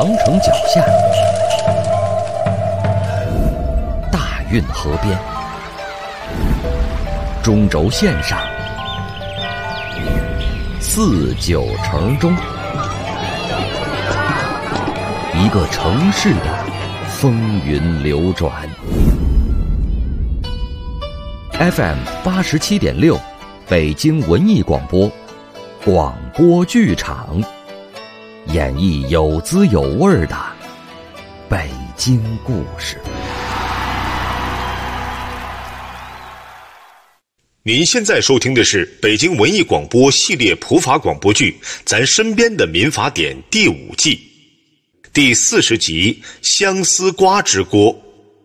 长城脚下，大运河边，中轴线上，四九城中，一个城市的风云流转。FM 87.6，北京文艺广播，广播剧场，演绎有滋有味的北京故事。 您现在收听的是北京文艺广播系列普法广播剧《咱身边的民法典》第5季第40集《相思瓜之锅》。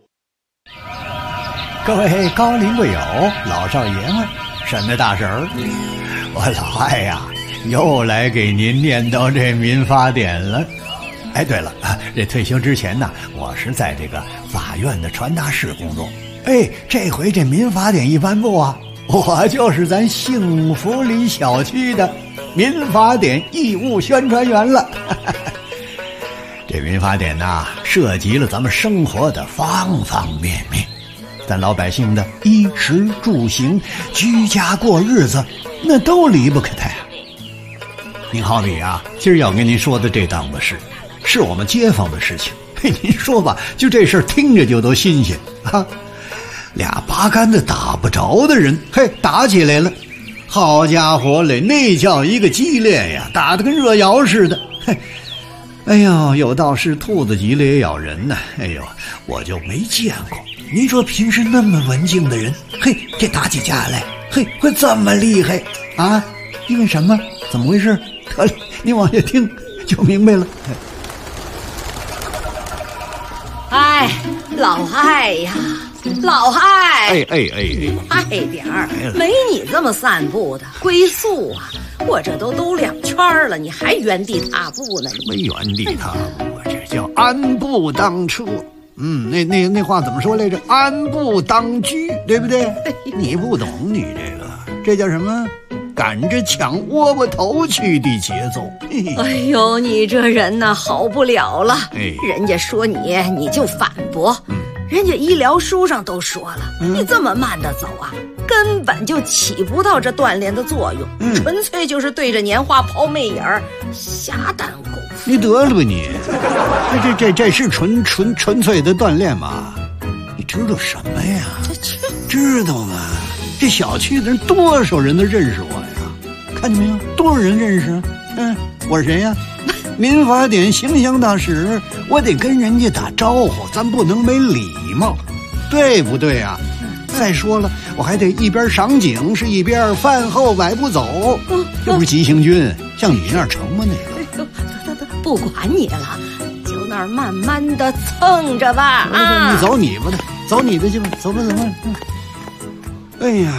各位高龄贵友、老少爷们、婶子大婶儿，我老艾呀，又来给您念叨这民法典了。哎，对了，这退休之前呢，我是在这个法院的传达室工作。哎，这回这民法典一颁布啊，我就是咱幸福里小区的民法典义务宣传员了。这民法典呐，涉及了咱们生活的方方面面，咱老百姓的衣食住行、居家过日子，那都离不开它呀。您好比啊，今儿要跟您说的这档子事，是我们街坊的事情。嘿，您说吧，就这事儿听着就都新鲜啊。俩八竿子打不着的人，嘿，打起来了。好家伙嘞，那叫一个激烈呀，打得跟热窑似的。嘿，哎呦，有道是兔子急了也咬人呢。哎呦，我就没见过。您说平时那么文静的人，嘿，这打起架来，嘿，会这么厉害啊？因为什么？怎么回事？得嘞，你往下听就明白了。 哎，老艾呀，老艾，快点儿，没你这么散步的，龟速啊！我这都2圈了，你还原地踏步呢？ 没原地踏步，这叫安步当车。那话怎么说来着？安步当车，对不对？你不懂，你这叫什么？赶着抢窝窝头去的节奏。 哎呦，你这人呢，好不了了。人家说你就反驳。人家医疗书上都说了，你这么慢的走啊，根本就起不到这锻炼的作用，纯粹就是对着年画抛媚眼儿，瞎耽误功夫。 你得了吧你！这是纯粹的锻炼吗？你知道什么呀？知道吗？这小区的人多少人都认识我呀？看见没有？多少人认识？我是谁呀？民法典形象大使，我得跟人家打招呼，咱不能没礼貌，对不对啊？再说了，我还得一边赏景是一边饭后百步走，这不是急行军，像你那儿成吗？那个不管你了，就那儿慢慢的蹭着吧。 你走你吧的，走你的去吧，走吧。哎呀，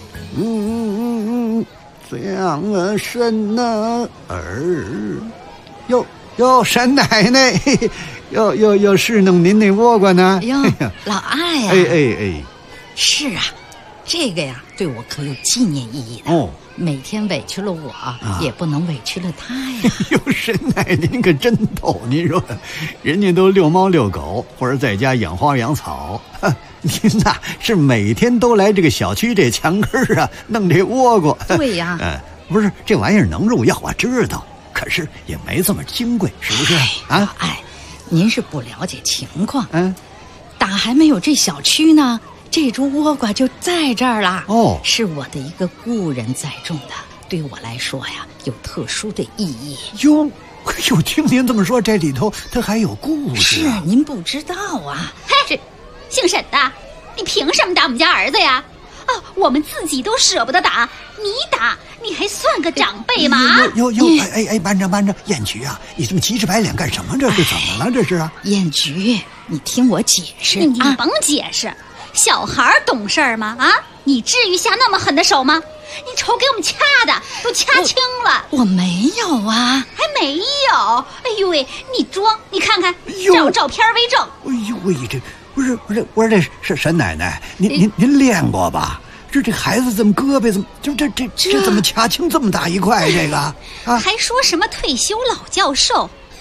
两个身呢儿。哟，沈奶奶，又是弄您那倭瓜呢？ 哟，老艾呀！ 哎， 是啊，这个呀，对我可有纪念意义的。哦，每天委屈了我，也不能委屈了他呀。 哟，沈奶奶您可真逗，您说，人家都遛猫遛狗，或者在家养花养草，您呐是每天都来这个小区这墙根啊弄这倭瓜。 对呀， 不是这玩意儿能入药，我知道。可是也没这么金贵，是不是啊？ 哎，您是不了解情况。打还没有这小区呢，这株倭瓜就在这儿了。哦，是我的一个故人栽种的，对我来说呀，有特殊的意义。 哟，听您这么说，这里头它还有故事。 是您不知道啊？ 嘿，姓沈的，你凭什么打我们家儿子呀？我们自己都舍不得打，你打，你还算个长辈吗？ 班长，燕菊啊，你这么急着白脸干什么？这是怎么了？这是啊， 燕菊，你听我解释。 你甭解释，小孩懂事儿吗？你至于下那么狠的手吗？你瞅给我们掐的都掐青了。 我没有啊， 还没有。哎呦喂，你装，你看看，找照片为证。 哎呦喂，这不是，我说这是沈奶奶，您练过吧？这孩子怎么胳膊怎么这怎么掐青这么大一块？这个还说什么退休老教授？哼，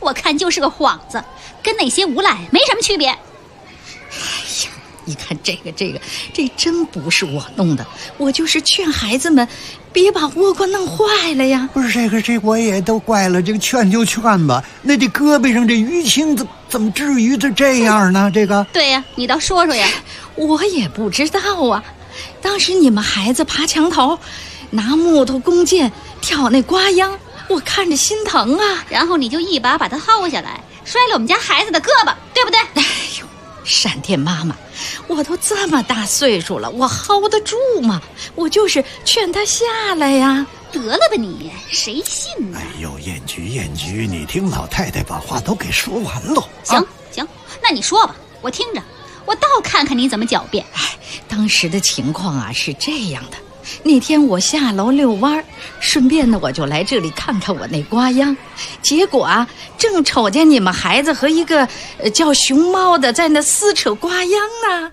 我看就是个幌子，跟那些无赖没什么区别。 你看这真不是我弄的，我就是劝孩子们别把倭瓜弄坏了呀。 不是这我也都怪了，这个劝就劝吧，那这胳膊上这淤青怎么至于这样呢？这个对呀，你倒说说呀。 我也不知道啊，当时你们孩子爬墙头，拿木头弓箭挑那瓜秧，我看着心疼啊， 然后你就一把他薅下来，摔了我们家孩子的胳膊，对不对？ 哎呦，闪电妈妈，我都这么大岁数了，我薅得住吗？我就是劝他下来呀。 得了吧你，谁信呢？ 哎呦，燕菊，你听老太太把话都给说完了。 行，那你说吧，我听着，我倒看看你怎么狡辩。 当时的情况啊是这样的，那天我下楼遛弯，顺便呢我就来这里看看我那瓜秧，结果啊正瞅见你们孩子和一个叫熊猫的在那撕扯瓜秧呢。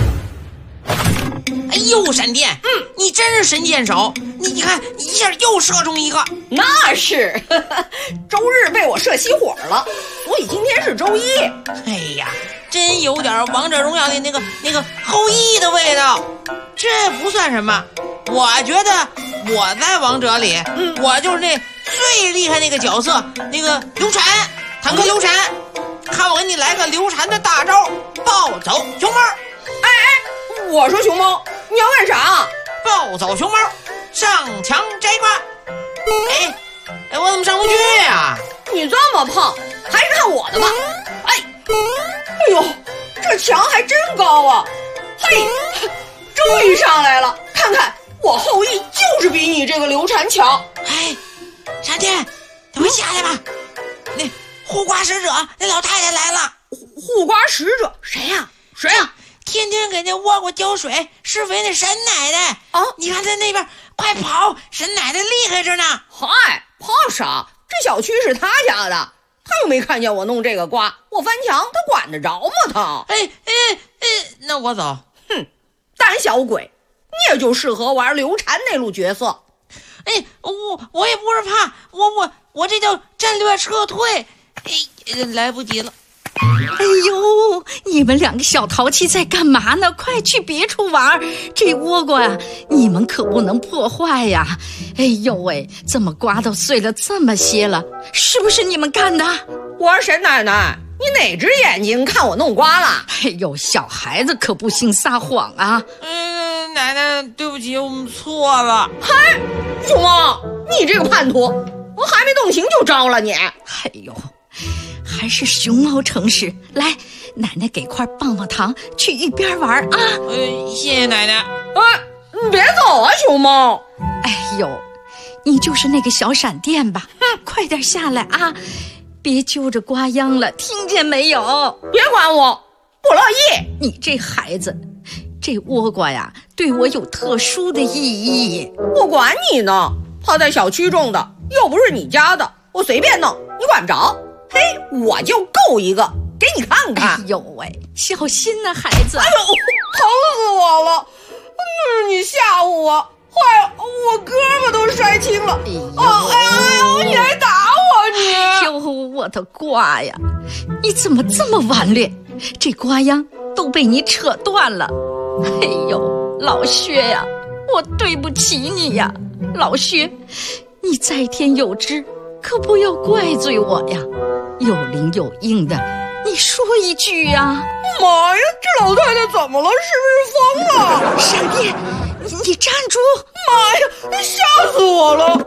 哎呦，闪电，你真是神箭手，你看一下又射中一个。 那是周日被我射熄火了，所以今天是周一。 哎呀，真有点王者荣耀的那个后羿的味道。这不算什么，我觉得我在王者里，我就是那最厉害那个角色，那个流产，坦克流产。看我给你来个流产的大招，暴走熊猫。 我说熊猫，你要干啥？ 暴走熊猫，上墙摘瓜。我怎么上不去呀？ 你这么胖，还是看我的吧。哎呦，这墙还真高啊！嘿，终于上来了，看看我后羿就是比你这个流产强。 哎，闪电，赶快下来吧。那护瓜使者那老太太来了。 护瓜使者谁呀？ 天天给那倭瓜浇水施肥那沈奶奶啊！ 你看在那边，快跑！沈奶奶厉害着呢。 嗨，怕啥？这小区是他家的，他又没看见我弄这个瓜，我翻墙他管得着吗？他那我走。 哼，胆小鬼，你也就适合玩刘禅那路角色。 我也不是怕，我这叫战略撤退。来不及了。 哎呦，你们两个小淘气在干嘛呢？快去别处玩，这倭瓜呀，你们可不能破坏呀！哎呦喂，怎么瓜都碎了这么些了？是不是你们干的？ 我说沈奶奶，你哪只眼睛看我弄瓜了？ 哎呦，小孩子可不兴撒谎啊！ 奶奶，对不起，我们错了。 嗨，熊猫，你这个叛徒，我还没动情就招了你。 哎呦，还是熊猫诚实。来，奶奶给块棒棒糖，去一边玩啊！ 谢谢奶奶。 你别走啊，熊猫！ 哎呦，你就是那个小闪电吧？快点下来啊！别揪着瓜秧了，听见没有？ 别管我，不乐意。 你这孩子，这倭瓜呀，对我有特殊的意义。 我管你呢，他在小区种的，又不是你家的，我随便弄，你管不着。嘿，我就够一个，给你看看。 哎呦喂，小心呐，孩子！ 哎呦，疼死我了！那是你吓唬我，坏了，我胳膊都摔青了。哎呦，你还打我你！ 哎呦，我的瓜呀，你怎么这么顽劣？这瓜秧都被你扯断了。哎呦，老薛呀，我对不起你呀，老薛，你在天有知，可不要怪罪我呀。有灵有应的，你说一句呀！ 妈呀，这老太太怎么了？是不是疯了？ 闪电，你站住！ 妈呀，吓死我了！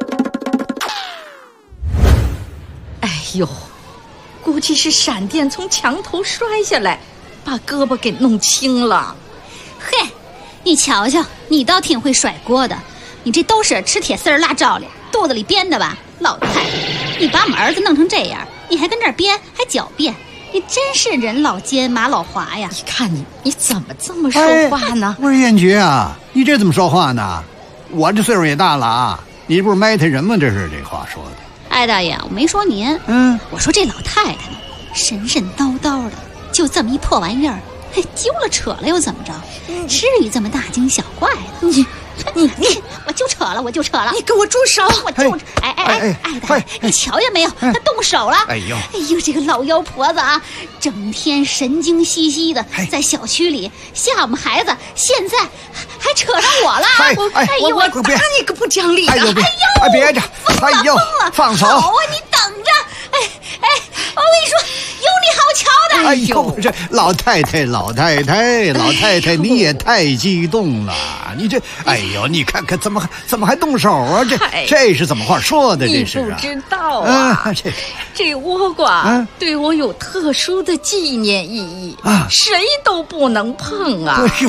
哎呦，估计是闪电从墙头摔下来，把胳膊给弄青了。 嘿，你瞧瞧，你倒挺会甩锅的，你这都是吃铁丝儿拉罩里，肚子里编的吧？老太太，你把我们儿子弄成这样，你还跟这儿编，还狡辩，你真是人老奸马老滑呀！ 你看你怎么这么说话呢？ 我说燕菊啊，你这怎么说话呢？我这岁数也大了啊，你不是埋汰人吗？这是这话说的。 哎，大爷，我没说您，我说这老太太呢，神神叨叨的，就这么一破玩意儿，丢了扯了又怎么着？至于这么大惊小怪的？ 我就扯了， 你给我住手！ 我就你瞧见没有？他动手了！哎呦，这个老妖婆子啊，整天神经兮兮的，在小区里吓我们孩子，现在还扯上我了！ 我打你个不讲理的！ 别着！ 疯了！ 放手！ 好啊，你等着！我跟你说，有你好瞧的！ 哎呦，这老太太，你也太激动了！你这，哎呦，你看看怎么还动手啊？这是怎么话说的？这是你不知道啊！这倭瓜对我有特殊的纪念意义啊，谁都不能碰啊！ 哎呦，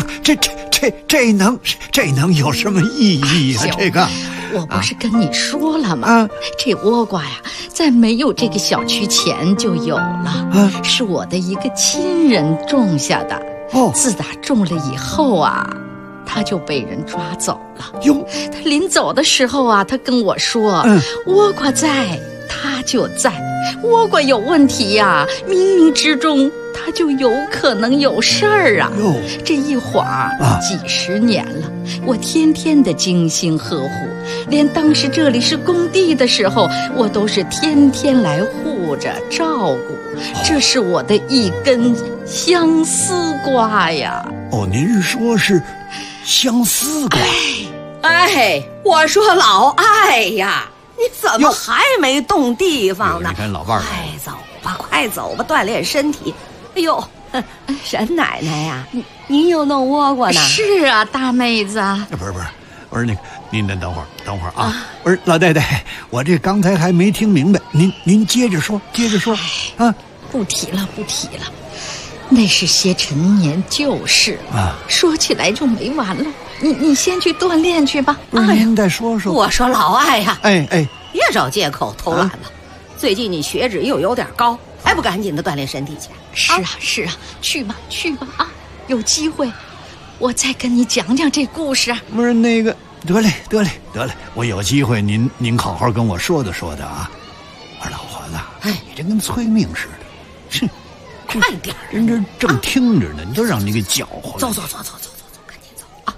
这能有什么意义啊？这个。 我不是跟你说了吗？这倭瓜呀，在没有这个小区前就有了，是我的一个亲人种下的。自打种了以后啊，他就被人抓走了。他临走的时候啊，他跟我说，倭瓜在，他就在；倭瓜有问题呀，冥冥之中他就有可能有事儿啊。这一晃几十年了，我天天的精心呵护，连当时这里是工地的时候，我都是天天来护着照顾。这是我的一根相思瓜呀。 您说是相思瓜？ 我说老艾呀，你怎么还没动地方呢？ 你看老伴儿， 快走吧，锻炼身体。哎呦，沈奶奶呀，您又弄倭瓜呢？是啊，大妹子。 不是，我说那个，您等会儿啊！我说老太太，我这刚才还没听明白，您接着说啊！ 不提了，那是些陈年旧事啊，说起来就没完了。你先去锻炼去吧。 您再说说。 我说老艾呀， 别找借口偷懒了。最近你血脂又有点高，还不赶紧的锻炼身体去？ 是啊，去吧啊！有机会，我再跟你讲讲这故事。 不是那个，得嘞，我有机会您好好跟我说的啊。我说老婆子，你这跟催命似的， 快点， 人这正听着呢，你都让你给搅和了。 走，赶紧走啊！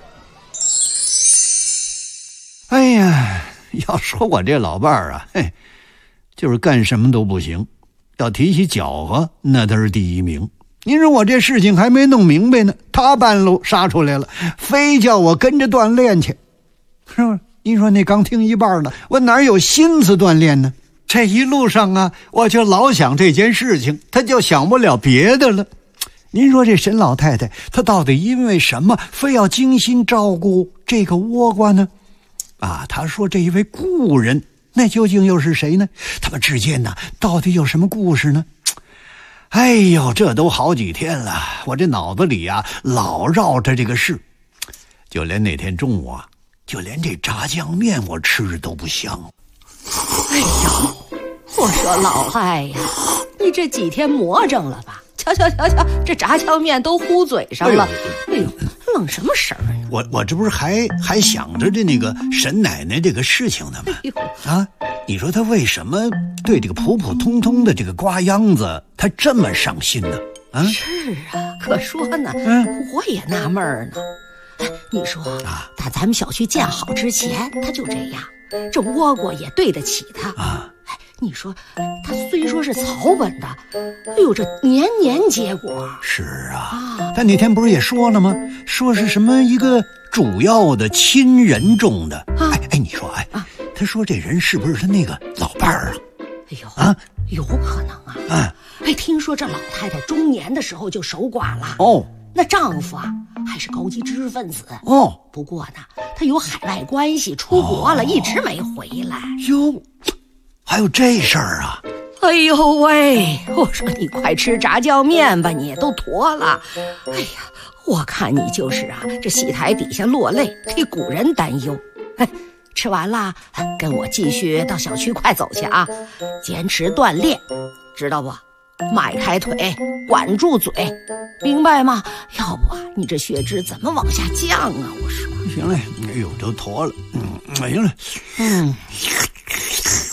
哎呀，要说我这老伴儿啊，就是干什么都不行，要提起搅和，那他是第一名。您说我这事情还没弄明白呢，他半路杀出来了，非叫我跟着锻炼去，是不是？您说那刚听一半呢，我哪有心思锻炼呢？这一路上啊，我就老想这件事情，他就想不了别的了。您说这沈老太太，她到底因为什么非要精心照顾这个倭瓜呢？她说这一位故人，那究竟又是谁呢？他们之间呢，到底有什么故事呢？哎呦，这都好几天了，我这脑子里啊老绕着这个事，就连那天中午啊，就连这炸酱面我吃着都不香。 哎呦，我说老艾呀，你这几天魔怔了吧？瞧，这炸酱面都糊嘴上了。哎呦，愣什么神儿呢？ 我这不是还想着那个沈奶奶这个事情呢吗？你说她为什么对这个普普通通的这个瓜秧子她这么上心呢？ 是啊，可说呢，我也纳闷呢。你说打咱们小区建好之前，他就这样，这倭瓜也对得起他你说他虽说是草本的，哎呦，这年年结果。 是啊，他那天不是也说了吗？说是什么一个主要的亲人种的。你说他说这人是不是他那个老伴儿啊？ 哎呦，有可能啊。听说这老太太中年的时候就守寡了。那丈夫还是高级知识分子。不过呢，他有海外关系，出国了，一直没回来。 哟，还有这事儿啊！ 哎呦喂，我说你快吃炸酱面吧，你也都坨了。哎呀，我看你就是这戏台底下落泪，替古人担忧。吃完了，跟我继续到小区快走去啊！坚持锻炼，知道不？迈开腿，管住嘴，明白吗？要不你这血脂怎么往下降啊？我说。 行嘞，哎呦，都坨了。行了。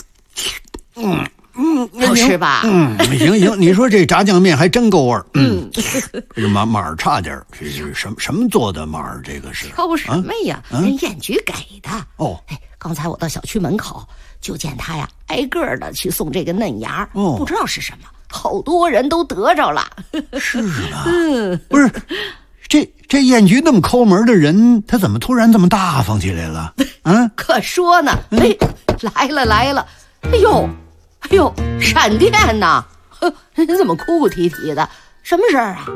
好吃吧？ 行，你说这炸酱面还真够味儿。 这码差点，这是什么做的码？这个是挑什么呀？人验局给的。 哦， 刚才我到小区门口，就见他呀挨个的去送这个嫩芽，不知道是什么，好多人都得着了。 是啊，不是，这验局那么抠门的人，他怎么突然这么大方起来了？ 可说呢。来了！哎呦，闪电呐！人怎么哭哭啼啼的？什么事儿啊？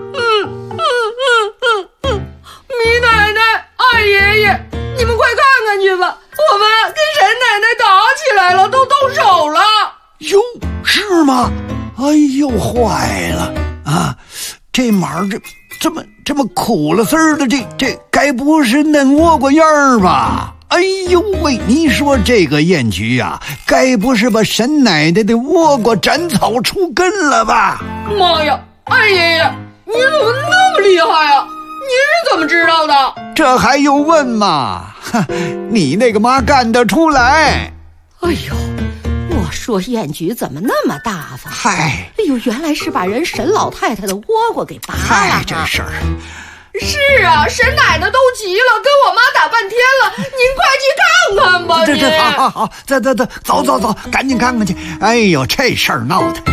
米奶奶、二爷爷，你们快看看去吧，我们跟沈奶奶打起来了，都动手了。 哟，是吗？哎呦，坏了啊！这马这么苦了丝儿的，这该不是嫩倭瓜叶儿吧？哎呦喂，你说这个验局呀，该不是把沈奶奶的倭瓜斩草除根了吧？ 妈呀，二爷爷，你怎么那么厉害呀？你是怎么知道的？ 这还用问吗？你那个妈干得出来。 哎呦，我说验局怎么那么大方？ 嗨， 哎呦，原来是把人沈老太太的倭瓜给拔了。 嗨，这事儿。 是啊，沈奶奶都急了，跟我妈打半天了，您快去看看吧。 这好，走，赶紧看看去。哎呦，这事儿闹的，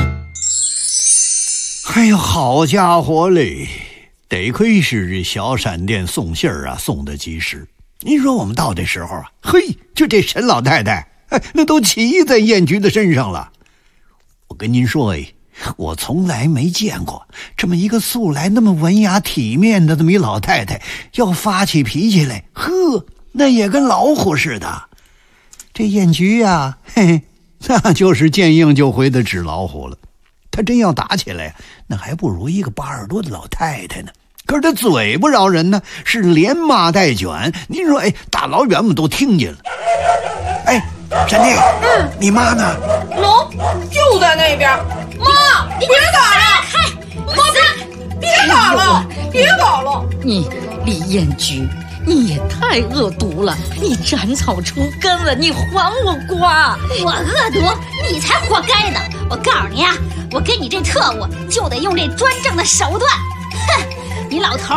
哎呦，好家伙嘞！得亏是这小闪电送信儿啊，送得及时。您说我们到这时候啊，嘿，就这沈老太太，那都骑在验局的身上了。我跟您说，我从来没见过这么一个素来那么文雅体面的这么一老太太，要发起脾气来，那也跟老虎似的。这验局啊，那就是见硬就回的纸老虎了。他真要打起来，那还不如一个8耳朵的老太太呢。可是他嘴不饶人呢，是连骂带卷。您说，大老远我们都听见了。沈弟，你妈呢？ 喏，就在那边。妈，别打了！妈，别打了，别打了！ 你李彦菊，你也太恶毒了！你斩草除根了，你还我瓜！ 我恶毒，你才活该呢！我告诉你啊，我跟你这特务就得用这专政的手段。哼，你老头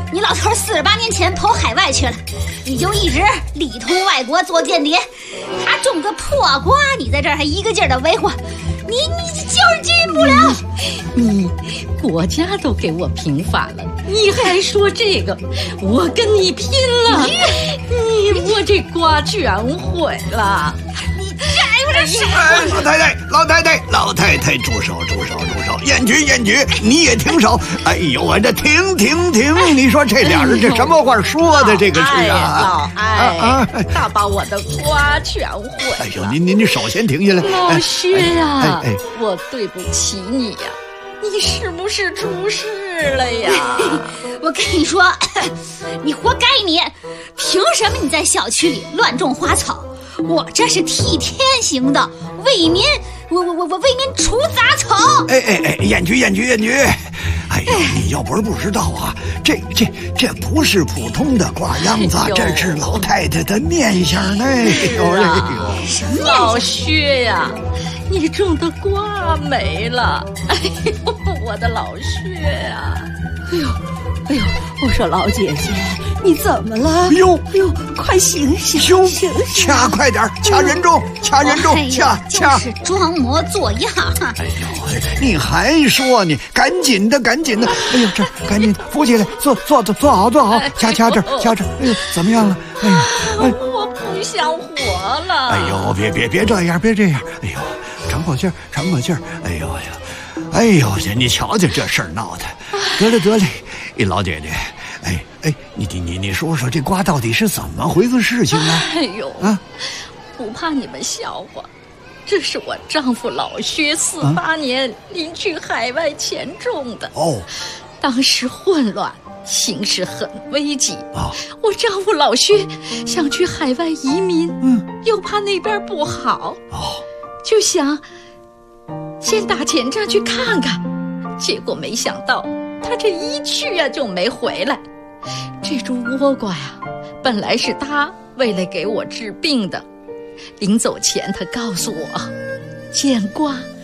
48年前跑海外去了，你就一直里通外国做间谍。他种个破瓜，你在这儿还一个劲儿的维护，你就是进不了。 你国家都给我平反了，你还说这个？我跟你拼了！我这瓜全毁了！ 你该我这手！ 老太太，住手！验局，你也停手！哎呦，我这停！你说这俩人这什么话说的？这个是啊， 老艾，他把我的瓜全毁了。 哎呦，你手先停下来。 老薛呀，我对不起你呀，你是不是出事了呀？ 我跟你说，你活该你！凭什么你在小区里乱种花草？我这是替天行道，为民，我为民除杂草。 验局！哎呦，你要不是不知道啊，这不是普通的瓜秧子，这是老太太的面相呢。 老薛呀，你种的瓜没了！哎呦，我的老薛呀！ 哎呦，我说老姐姐，你怎么了？ 哎呦， 快醒醒！ 掐快点，掐人中，掐！ 就是装模作样。 哎呦，你还说你赶紧的！哎呦，这赶紧扶起来，坐好，掐这儿。哎呦，怎么样了？哎呦， 我不想活了！ 哎呦，别这样！哎呦，喘口气儿！哎呦，你瞧瞧这事儿闹的！得嘞，老姐姐，你说说这瓜到底是怎么回事情啊？ 哎呦不怕你们笑话，这是我丈夫老薛48年临去海外前种的。当时混乱，形势很危急。我丈夫老薛想去海外移民，又怕那边不好，就想先打前站去看看，结果没想到他这一去就没回来。这株倭瓜呀，本来是他为了给我治病的，临走前他告诉我，见瓜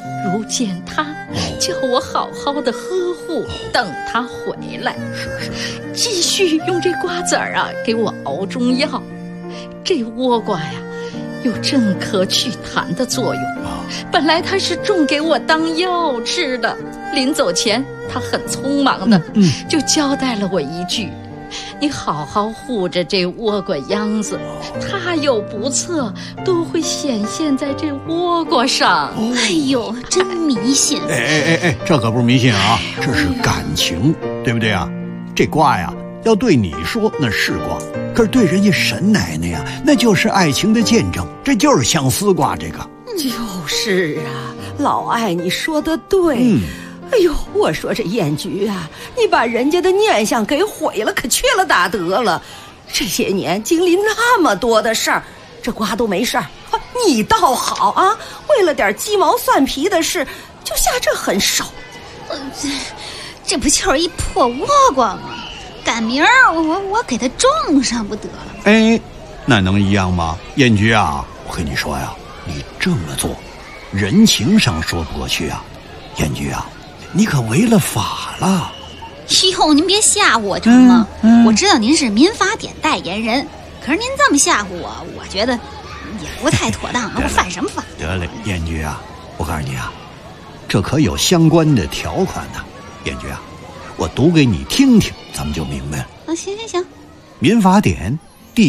如见他，叫我好好的呵护，等他回来。继续用这瓜子儿啊给我熬中药。这倭瓜呀，有镇咳祛痰的作用。本来他是种给我当药吃的，临走前他很匆忙的就交代了我一句：你好好护着这倭瓜秧子，他有不测都会显现在这倭瓜上。 哎呦，真迷信！ 这可不是迷信啊，这是感情，对不对啊？这瓜呀，要对你说那是瓜，可是对人家沈奶奶呀，那就是爱情的见证，这就是相思瓜。这个就是啊，老艾你说的对。哎呦，我说这燕菊啊，你把人家的念想给毁了，可缺了大德了。这些年经历那么多的事儿，这瓜都没事儿，你倒好啊，为了点鸡毛蒜皮的事就下这狠手。 这不就是一破倭瓜吗？赶明儿我给它种上不得了？ 哎，那能一样吗？燕菊啊，我跟你说呀，你这么做，人情上说不过去啊。燕菊啊，你可违了法了。 哟，您别吓唬我成吗？我知道您是民法典代言人，可是您这么吓唬我，我觉得也不太妥当。我犯什么法？ 得嘞，燕菊啊，我告诉你啊，这可有相关的条款呢。燕菊啊，我读给你听听，咱们就明白了。 行。 民法典第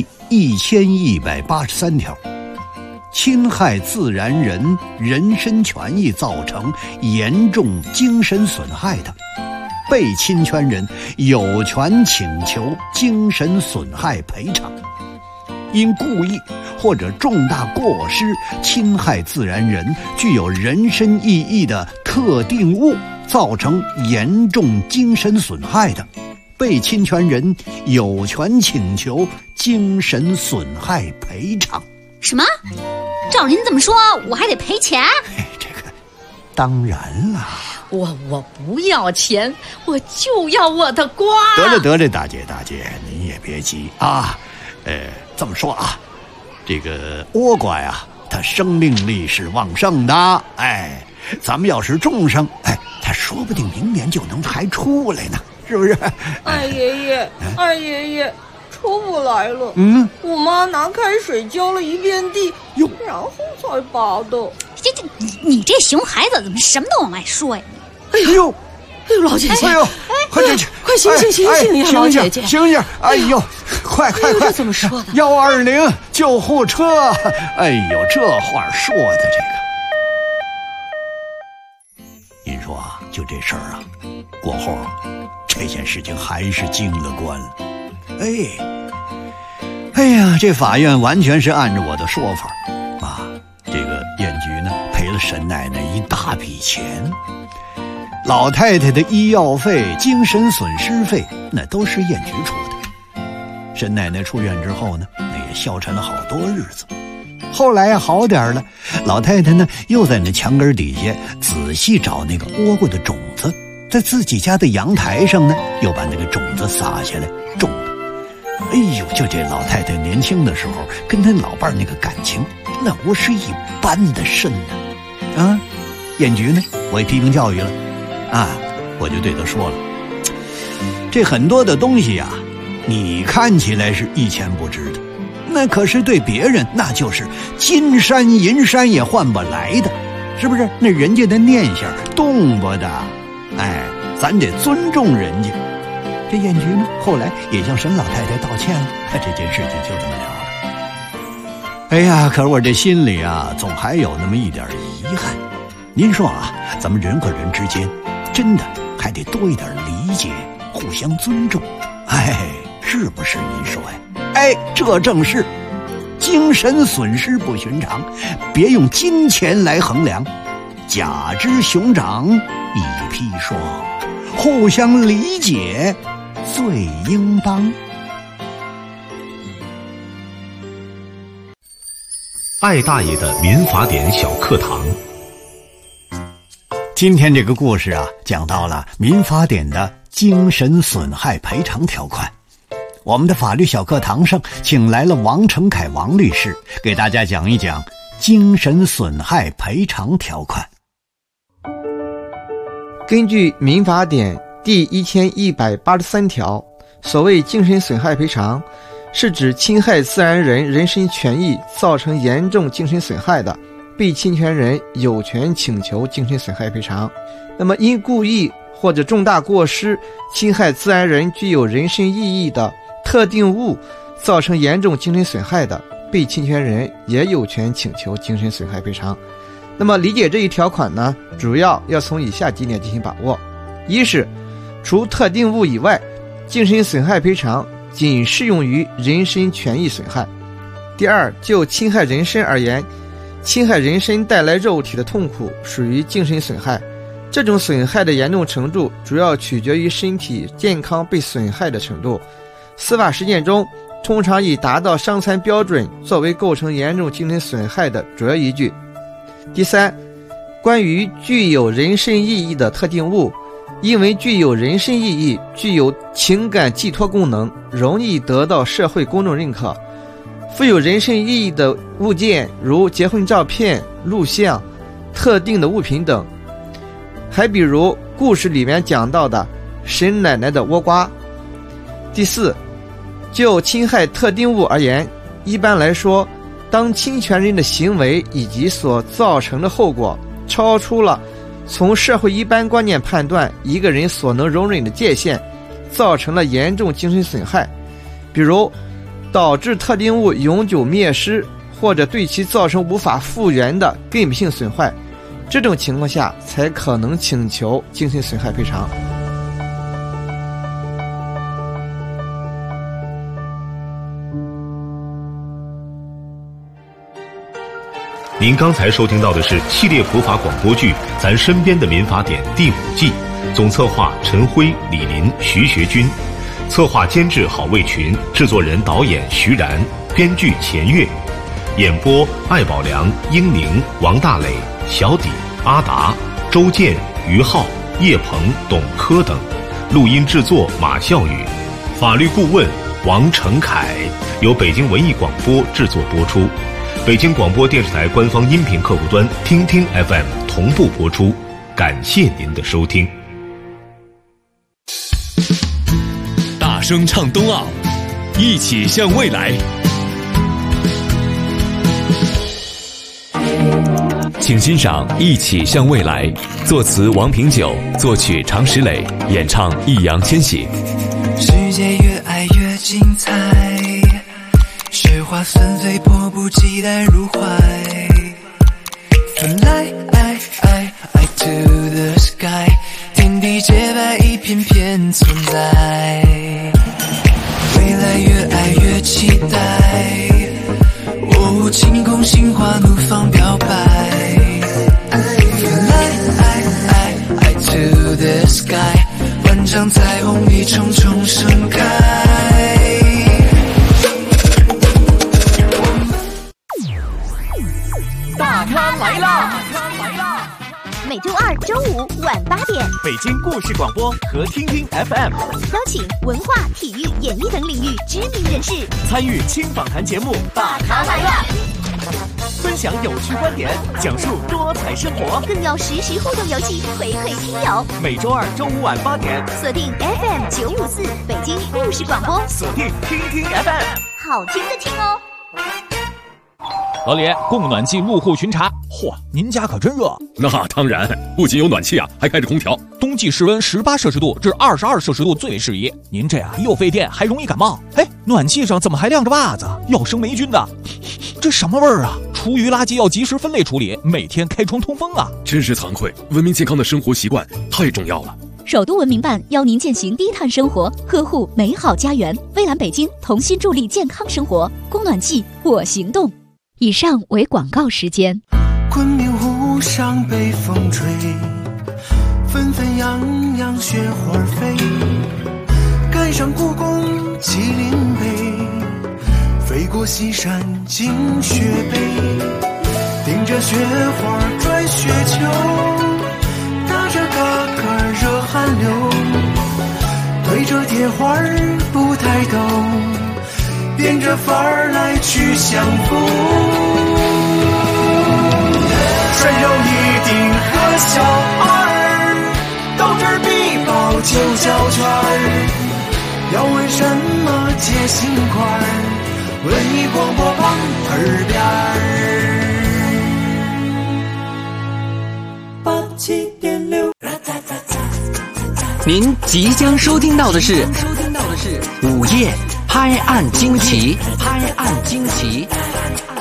1183条，侵害自然人人身权益造成严重精神损害的，被侵权人有权请求精神损害赔偿。因故意或者重大过失侵害自然人具有人身意义的特定物，造成严重精神损害的，被侵权人有权请求精神损害赔偿。 什么？照您这么说，我还得赔钱？ 这个当然了。 我不要钱，我就要我的瓜。 得了，大姐，您也别急啊。这么说啊，这个倭瓜呀，它生命力是旺盛的。咱们要是种上，它说不定明年就能还出来呢，是不是？ 二爷爷出不来了。我妈拿开水浇了一遍地，然后才拔的。 你这熊孩子怎么什么都往外说呀？ 哎呦，老姐姐，快醒呀，老姐姐， 醒！哎呦，快！ 这怎么说的 ？120救护车！哎呦，这话说的这个，您说啊，就这事儿啊，过后这件事情还是进了关了。哎呀，这法院完全是按照我的说法啊，这个燕菊呢赔了沈奶奶一大笔钱。老太太的医药费、精神损失费，那都是燕菊出的。沈奶奶出院之后呢，那也消沉了好多日子。后来好点了，老太太呢又在那墙根底下仔细找那个倭瓜的种子，在自己家的阳台上呢，又把那个种子撒下来种的。哎呦，就这老太太年轻的时候跟她老伴那个感情，那不是一般的深呢。啊，燕菊呢，我也批评教育了。我就对他说了，这很多的东西啊，你看起来是一钱不值的，那可是对别人那就是金山银山也换不来的，是不是？那人家的念想动不得，咱得尊重人家。这燕菊呢，后来也向沈老太太道歉了，这件事情就这么了了。哎呀，可是我这心里啊，总还有那么一点遗憾。您说啊，咱们人和人之间真的还得多一点理解，互相尊重，是不是？您说呀？这正是精神损失不寻常，别用金钱来衡量，甲之熊掌以砒霜，互相理解最应当。 艾大爷的民法典小课堂。 今天这个故事啊，讲到了民法典的精神损害赔偿条款。我们的法律小课堂上请来了王成凯王律师，给大家讲一讲精神损害赔偿条款。 根据民法典第1183条，所谓精神损害赔偿，是指侵害自然人人身权益造成严重精神损害的，被侵权人有权请求精神损害赔偿。那么因故意或者重大过失侵害自然人具有人身意义的特定物造成严重精神损害的，被侵权人也有权请求精神损害赔偿。那么理解这一条款呢，主要要从以下几点进行把握：一是除特定物以外，精神损害赔偿仅适用于人身权益损害；第二，就侵害人身而言，侵害人身带来肉体的痛苦属于精神损害，这种损害的严重程度主要取决于身体健康被损害的程度。司法实践中，通常以达到伤残标准作为构成严重精神损害的主要依据。第三，关于具有人身意义的特定物，因为具有人身意义，具有情感寄托功能，容易得到社会公众认可。富有人身意义的物件，如结婚照片、录像、特定的物品等，还比如故事里面讲到的沈奶奶的倭瓜。第四，就侵害特定物而言，一般来说，当侵权人的行为以及所造成的后果超出了从社会一般观念判断一个人所能容忍的界限，造成了严重精神损害，比如导致特定物永久灭失，或者对其造成无法复原的根本性损坏，这种情况下才可能请求精神损害赔偿。 您刚才收听到的是系列普法广播剧《咱身边的民法典》第5季，总策划陈辉、李林、徐学军，策划监制郝卫群，制作人导演徐然，编剧钱月，演播艾宝良、英宁、王大磊、小底、阿达、周健、于浩、叶鹏、董科等，录音制作马笑宇，法律顾问王成凯，由北京文艺广播制作播出。北京广播电视台官方音频客户端听听 FM 同步播出，感谢您的收听。 大声唱冬奥，一起向未来。请欣赏《一起向未来》，作词王平久，作曲常石磊，演唱易烊千玺。 世界越爱越精彩，雪花纷飞，迫不及待入怀。Fly to the sky， 天地洁白，一片片存在。未来越爱越期待，晴空心花怒放表白。Fly to the sky， 万丈彩虹一重重盛开。 大咖来啦！ 每周二、周五晚8点， 北京故事广播和听听 FM 邀请文化、体育、演艺等领域知名人士参与轻访谈节目《大咖来啦》，分享有趣观点，讲述多彩生活， 更有实时互动游戏回馈听友。 每周二、周五晚8点， 锁定 FM 954北京故事广播， 锁定听听 FM， 好听的听哦。 老李，供暖气入户巡查。 嚯，您家可真热。 那当然，不仅有暖气啊，还开着空调。 冬季室温18摄氏度至22摄氏度最为适宜。您这又费电，还容易感冒。哎，暖气上怎么还晾着袜子？要生霉菌的。这什么味儿啊？厨余垃圾要及时分类处理，每天开窗通风啊。 真是惭愧，文明健康的生活习惯太重要了。 首都文明办邀您践行低碳生活，呵护美好家园。蔚蓝北京同心助力健康生活，供暖气我行动。以上为广告时间。 昆明湖上北风吹，纷纷扬扬雪花飞，赶上故宫麒麟碑，飞过西山进雪北，顶着雪花转雪球，打着嘎嘎热汗流，对着铁花不抬头，变着法儿来去相逢，传授一定和小儿，都揪小圈儿，要问什么解心块儿，文艺广播榜耳边87.6。 您即将收听到的是午夜拍案惊奇，拍案惊奇。